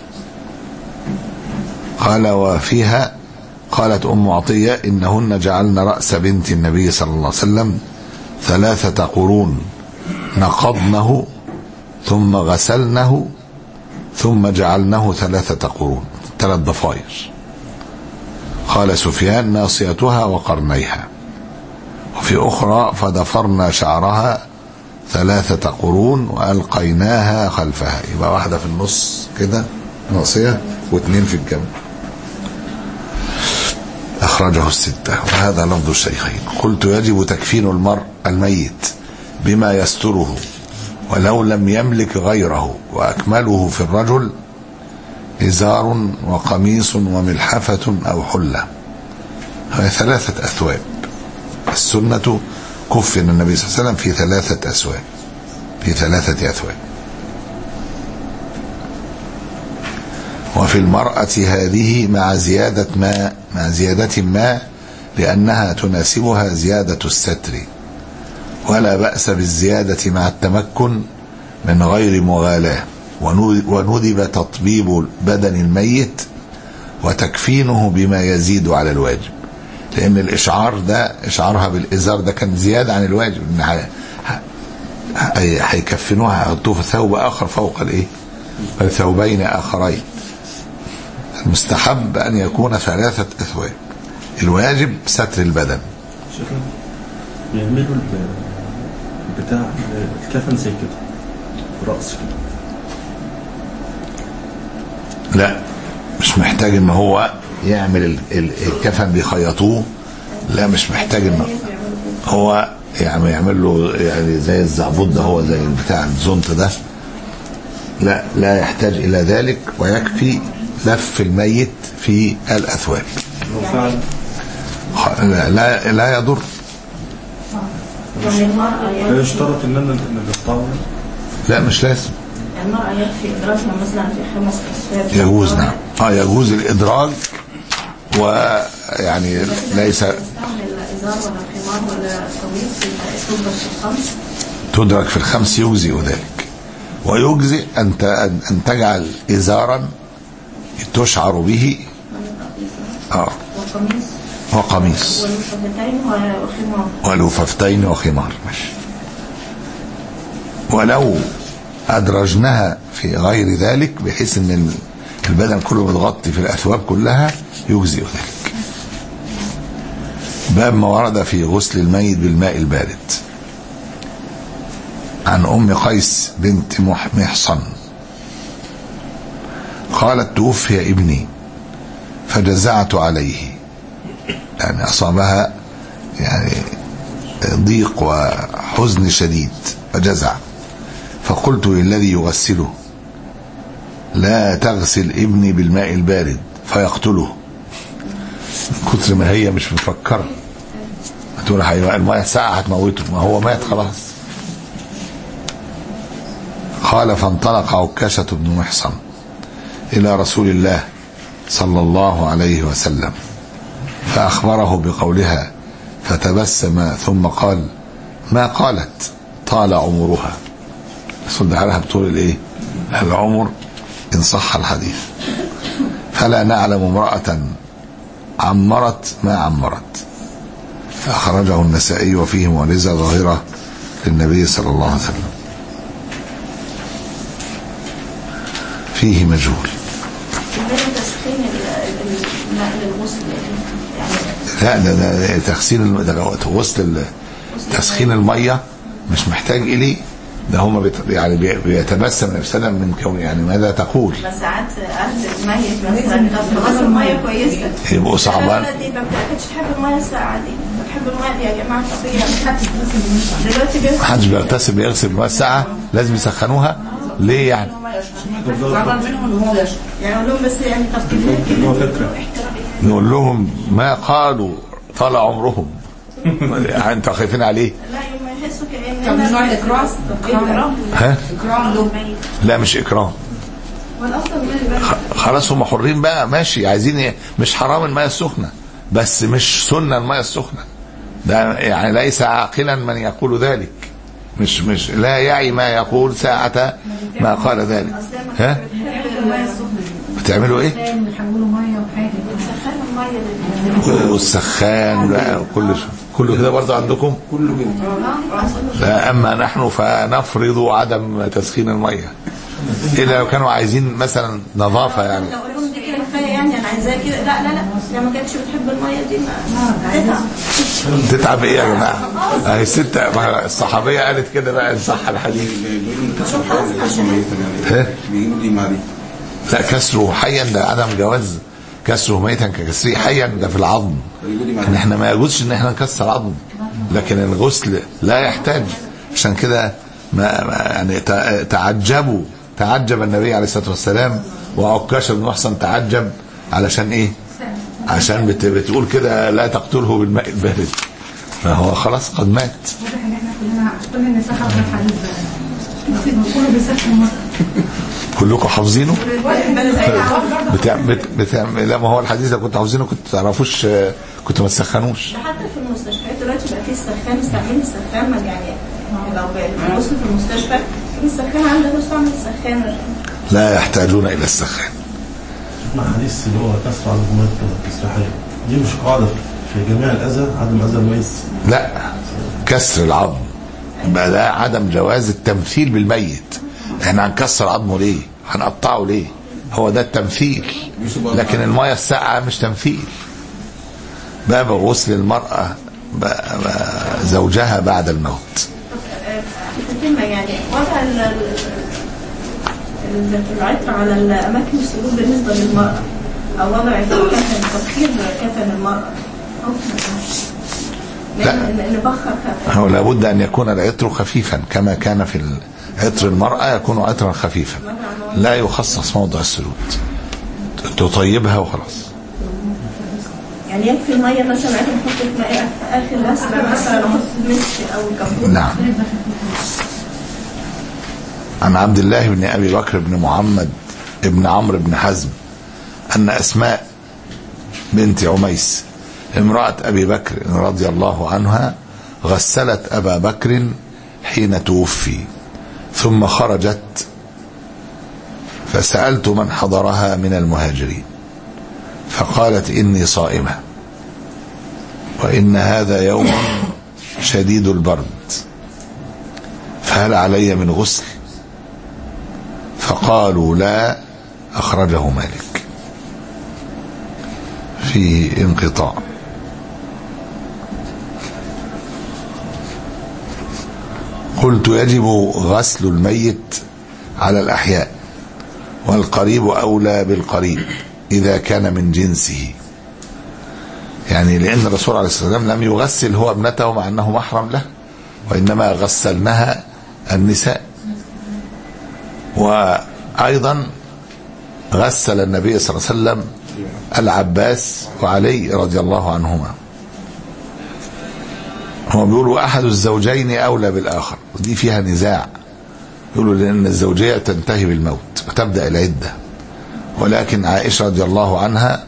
قال وفيها قالت أم عطية إنهن جعلن رأس بنت النبي صلى الله عليه وسلم ثلاثة قرون، نقضنه ثم غسلنه ثم جعلنه ثلاثة قرون، ثلاث ضفائر. قال سفيان ناصيتها وقرنيها. وفي أخرى فضفرنا شعرها ثلاثة قرون وألقيناها خلفها، يبقى واحدة في النص كده ناصية واثنين في الجنب. أخرجه الستة، وهذا لفظ الشيخين. قلت يجب تكفين المرء الميت بما يستره ولو لم يملك غيره، وأكمله في الرجل إزار وقميص وملحفة أو حلة، هذه ثلاثة أثواب. السنة كفن النبي صلى الله عليه وسلم في ثلاثة أثواب، في ثلاثة أثواب. وفي المرأة هذه مع زيادة ما مع زيادة ما لأنها تناسبها زيادة الستر، ولا بأس بالزيادة مع التمكن من غير مغالاة. وندب تطبيب بدن الميت وتكفينه بما يزيد على الواجب، لأن الإشعار ده إشعارها بالإزار ده كان زيادة عن الواجب، إن هيكفنوها هيحطوه في ثوب آخر فوق الإيه ثوبين آخرين. المستحب أن يكون ثلاثة أثواب، الواجب ستر البدن. شكرا. يعملوا بتاع الكفن زي كده رأس كده؟ لا، مش محتاج ان هو يعمل الكفن بيخيطوه، لا مش محتاج ان هو يعني يعمل له يعني زي الزعبوط ده، هو زي بتاع الزنط ده، لا لا يحتاج الى ذلك، ويكفي لف الميت في الأثواب. لا لا, لا يضر، يعني المرأة لا يكفي يشترط ان انا ان الطاولة. لا مش لازم. المرأة يكفي إدراجها مثلا في خمس أسفار. يجوز نعم. اه يجوز الادراج، ويعني ليس تستعمل إزار ولا خمار ولا قميص تدرج في الخمس. تدرك في الخمس يجزئ ذلك، ويجزئ أن أن تجعل إزارا تشعر به اه وقميص وقميص واللفتين وخمار ولففتين وخمار ماشي. ولو أدرجنها في غير ذلك بحيث أن البدن كله متغطي في الأثواب كلها يجزئ ذلك. باب ما ورد في غسل الميت بالماء البارد. عن أم قيس بنت محصن قالت توفي ابني فجزعت عليه، يعني أصابها يعني ضيق وحزن شديد فجزع، فقلت للذي يغسله لا تغسل ابني بالماء البارد فيقتله، من كتر ما هي مش مفكرة تقول الماء ساعة هتموته، ما هو مات خلاص. قال فانطلق عكاشة بن محصن إلى رسول الله صلى الله عليه وسلم فأخبره بقولها فتبسم ثم قال ما قالت طال عمرها. رسول الله بطول الايه العمر إن صح الحديث. فلا نعلم امرأة عمرت ما عمرت. أخرجه النسائي وفيه معجزة ظاهرة للنبي صلى الله عليه وسلم. فيه مجهول. تسخين الماء للغسل لا ده, ده تغسيل غسل تسخين المية مش محتاج إليه، ده هما بيت يعني بيتبسم نفسنا من كون يعني ماذا تقول. بس ساعات أهل الميت مثلا غسل المية كويسة يبقوا صعبان. دي ما بتحبش تحب المية الساقعة دي، بتحب المية دي يا جماعة طبيعي. دلوقتي بيغسل محدش بيغتسل بيغسل المية الساقعة، لازم يسخنوها ليه يعني؟ يعني أقول لهم بس يعني تفكير نقول لهم ما قالوا طال عمرهم انتوا خايفين عليه؟ لا يوم يحسوا كأن طب من نوع الإكرام؟ إكرام ها؟ إكرام له. لا مش إكرام. والأفضل من خلاص هم حرين بقى ماشي، عايزين ايه؟ مش حرام المياه السخنة بس مش سنة المياه السخنة، ده يعني ليس عاقلا من يقول ذلك، مش مش لا يعي ما يقول ساعة ما قال ذلك. ها؟ بتعملوا ايه؟ بيحولوا ميه وحاجه والسخان بقى وكل شيء كله كده برضه عندكم كله كده. لا اما نحن فنفرض عدم تسخين الميه الا لو كانوا عايزين مثلا نظافه يعني. لو قالوا لهم دي كده كفايه يعني انا عايزاها كده، لا لا لا لو ما كانتش بتحب الميه دي ما تتعب. تتعب ايه يا جماعه؟ اهي الست الصحابيه قالت كده بقى ان صح الحديث. بيقولوا دي معرفه. لا كسره حيا ده عدم جواز كسره ميتا ككسره حيا، ده في العظم. ان احنا ما يجوزش ان احنا نكسر عظم، لكن الغسل لا يحتاج. عشان كده ما يعني تعجبوا تعجب النبي عليه الصلاه والسلام وعكاشة بن محصن تعجب علشان ايه؟ عشان بت بتقول كده لا تقتله بالماء البارد، فهو خلاص قد مات. واضح ان احنا كلنا كل النساء حافظين الحديث ده كله بيسخن كلكم حافظينه؟ بتاع بتاع لا ما هو الحديث ده كنت حافظينه كنت تعرفوش كنت ما تسخنوش. حتى في المستشفيات دلوقتي بقى في السخان مستعملين السخان يعني لو بيوصل في المستشفى السخان عندك مستعمل السخان. لا يحتاجون الى السخان. شفنا حديث اللي هو كسر على الميت التسريحيه دي مش قاعده في جميع الاذى عدم اذى الميت. لا كسر العظم يبقى ده عدم جواز التمثيل بالميت. احنا هنكسر عظمه ليه؟ هنقطعه ليه؟ هو ده التمثيل، لكن المياه الساقعه مش تمثيل. باب غسل المراه زوجها بعد الموت. يعني وضع العطر على الاماكن السجود بالنسبه للمراه او وضع كفن تسخير كفن المراه لا هو لابد ان يكون العطر خفيفا كما كان في عطر المرأة يكون عطرا خفيفا لا يخصص موضع السجود، تطيبها وخلاص. يعني يكفي الميه مثلا عادي نحط في ماء في اخر غسله مثلا نحط مسك او كافور. نعم. عن عبد الله بن ابي بكر بن محمد ابن عمرو بن حزم ان اسماء بنت عميس امرأة ابي بكر رضي الله عنها غسلت ابا بكر حين توفي ثم خرجت فسألت من حضرها من المهاجرين فقالت إني صائمة وإن هذا يوم شديد البرد فهل علي من غسل؟ فقالوا لا. أخرجه مالك في انقطاع. قلت يجب غسل الميت على الأحياء والقريب أولى بالقريب إذا كان من جنسه، يعني لأن الرسول عليه الصلاة والسلام لم يغسل هو ابنته مع أنه محرم له، وإنما غسلنها النساء. وأيضا غسل النبي صلى الله عليه وسلم العباس وعلي رضي الله عنهما. هو بيقولوا أحد الزوجين أولى بالآخر، ودي فيها نزاع، يقولوا لأن الزوجية تنتهي بالموت وتبدأ العدة، ولكن عائشة رضي الله عنها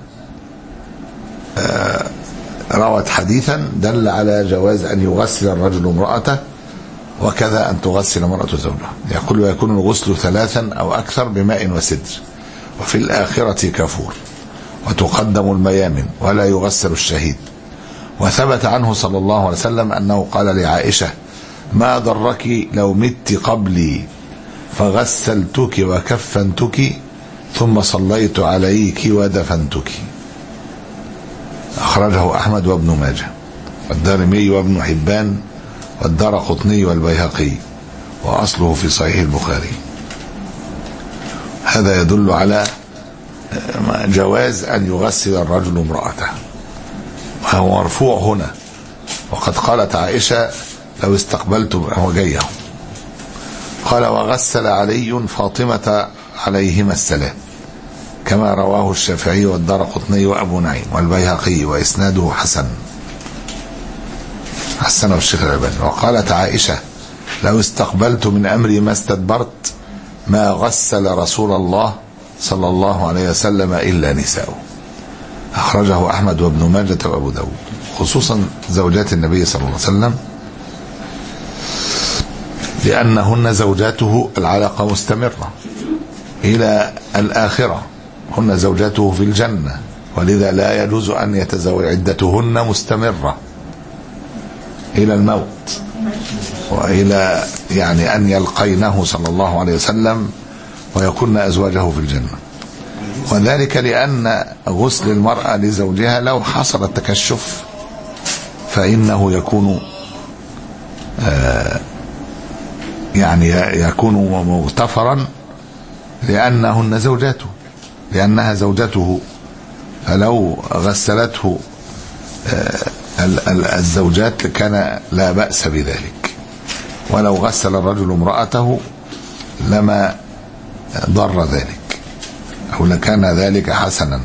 روت حديثا دل على جواز أن يغسل الرجل امرأته وكذا أن تغسل امرأة زوجها. يقول ويكون الغسل ثلاثا أو أكثر بماء وسدر وفي الآخرة كافور وتقدم الميامن ولا يغسل الشهيد. وثبت عنه صلى الله عليه وسلم أنه قال لعائشة ما ضرك لو مت قبلي فغسلتك وكفنتك ثم صليت عليك ودفنتك. أخرجه أحمد وابن ماجه والدارمي وابن حبان والدارقطني والبيهقي وأصله في صحيح البخاري. هذا يدل على جواز أن يغسل الرجل امرأته، وهو مرفوع هنا. وقد قالت عائشة لو استقبلت هو جايه قال وغسل علي فاطمة عليهما السلام كما رواه الشافعي والدارقطني وأبو نعيم والبيهقي وإسناده حسن حسنه الشيخ الألباني. وقالت عائشة لو استقبلت من أمري ما استدبرت ما غسل رسول الله صلى الله عليه وسلم إلا نساؤه. أخرجه أحمد وابن ماجة وأبو داود. خصوصا زوجات النبي صلى الله عليه وسلم لأنهن زوجاته العلاقة مستمرة إلى الآخرة، هن زوجاته في الجنة، ولذا لا يجوز أن يتزوج، عدتهن مستمرة إلى الموت وإلى يعني أن يلقينه صلى الله عليه وسلم ويكون أزواجه في الجنة. وذلك لأن غسل المرأة لزوجها لو حصل التكشف فإنه يكون آه يعني يكون مغتفرا لأنهن زوجاته، لأنها زوجته، فلو غسلته الزوجات كان لا بأس بذلك، ولو غسل الرجل امرأته لما ضر ذلك أو لكان ذلك حسنا.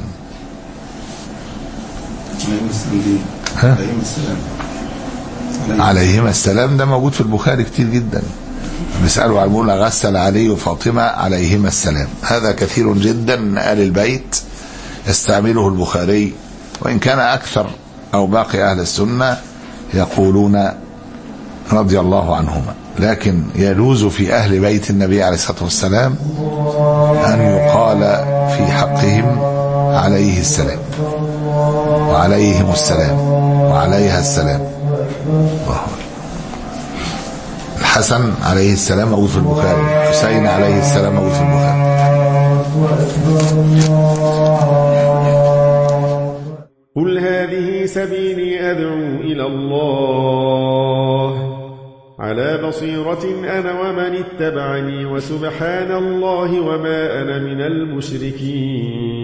عليهما السلام ده موجود في البخاري كتير جدا، بيسألوا عن بيقول غسل علي وفاطمة عليهما السلام. هذا كثير جدا من آل البيت يستعمله البخاري، وإن كان أكثر أو باقي أهل السنة يقولون رضي الله عنهما، لكن يجوز في أهل بيت النبي عليه الصلاة والسلام أن يقال في حقهم عليه السلام وعليهم السلام وعليها السلام. الحسن عليه السلام موجود في البخاري، حسين عليه السلام موجود في البخاري. قل هذه سبيلي أدعو إلى الله على بصيرة أنا ومن اتبعني وسبحان الله وما أنا من المشركين.